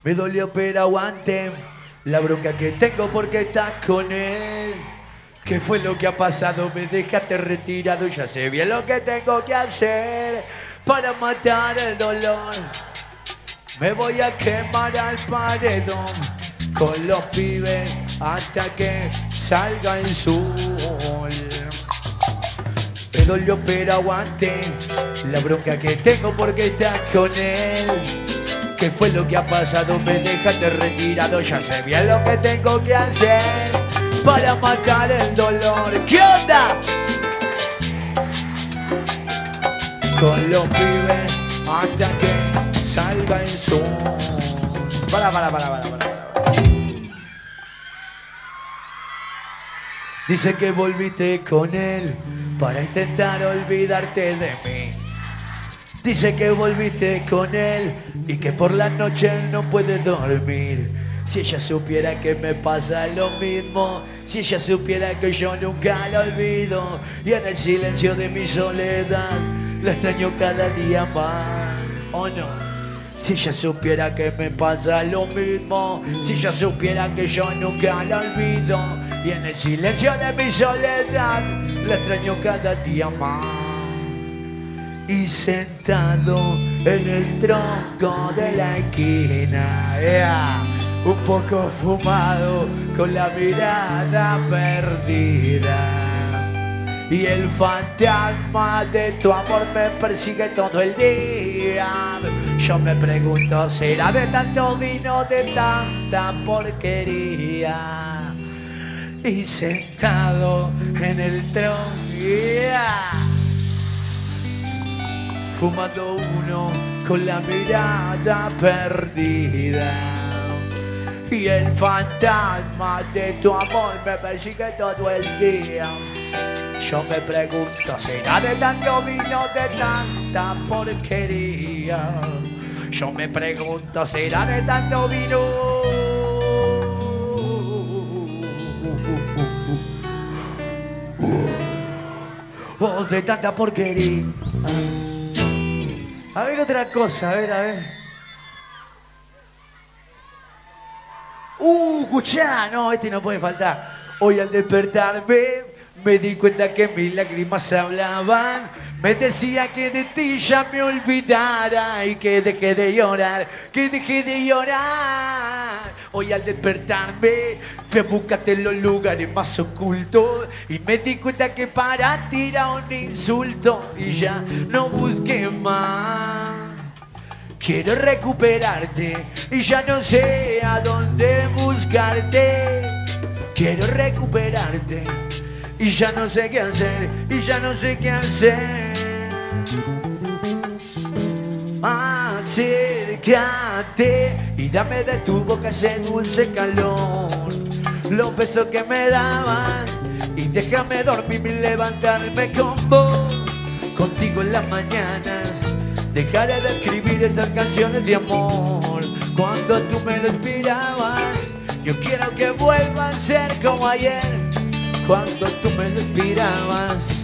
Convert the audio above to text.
Me dolió pero aguanté la bronca que tengo porque estás con él. ¿Qué fue lo que ha pasado? Me dejaste retirado y ya sé bien lo que tengo que hacer para matar el dolor. Me voy a quemar al paredón con los pibes hasta que salga el sol. Me dolió pero aguanté la bronca que tengo porque estás con él. ¿Qué fue lo que ha pasado? Me dejaste retirado, ya sé bien lo que tengo que hacer para matar el dolor. ¿Qué onda? Con los pibes hasta que salga el sol. Para. Dice que volviste con él para intentar olvidarte de mí. Dice que volviste con él y que por la noche no puede dormir. Si ella supiera que me pasa lo mismo, si ella supiera que yo nunca la olvido, y en el silencio de mi soledad la extraño cada día más, ¿o no? Si ella supiera que me pasa lo mismo, si ella supiera que yo nunca la olvido, y en el silencio de mi soledad la extraño cada día más. Y sentado en el tronco de la esquina, un poco fumado, con la mirada perdida, y el fantasma de tu amor me persigue todo el día. Yo me pregunto, ¿será de tanto vino, de tanta porquería? Y sentado en el tronco, fumando uno con la mirada perdida, y el fantasma de tu amor me persigue todo el día. Yo me pregunto, ¿será de tanto vino, de tanta porquería? Yo me pregunto, ¿será de tanto vino? Oh, de tanta porquería. A ver otra cosa, a ver. Escuchá, no, este no puede faltar. Hoy al despertarme me di cuenta que mis lágrimas hablaban. Me decía que de ti ya me olvidara y que dejé de llorar, Hoy al despertarme fui a buscarte en los lugares más ocultos y me di cuenta que para ti era un insulto y ya no busqué más. Quiero recuperarte y ya no sé a dónde buscarte. Quiero recuperarte y ya no sé qué hacer, Acércate y dame de tu boca ese dulce calor, los besos que me daban, y déjame dormir y levantarme con vos. Contigo en las mañanas dejaré de escribir esas canciones de amor cuando tú me lo inspirabas. Yo quiero que vuelva a ser como ayer, cuando tú me lo inspirabas.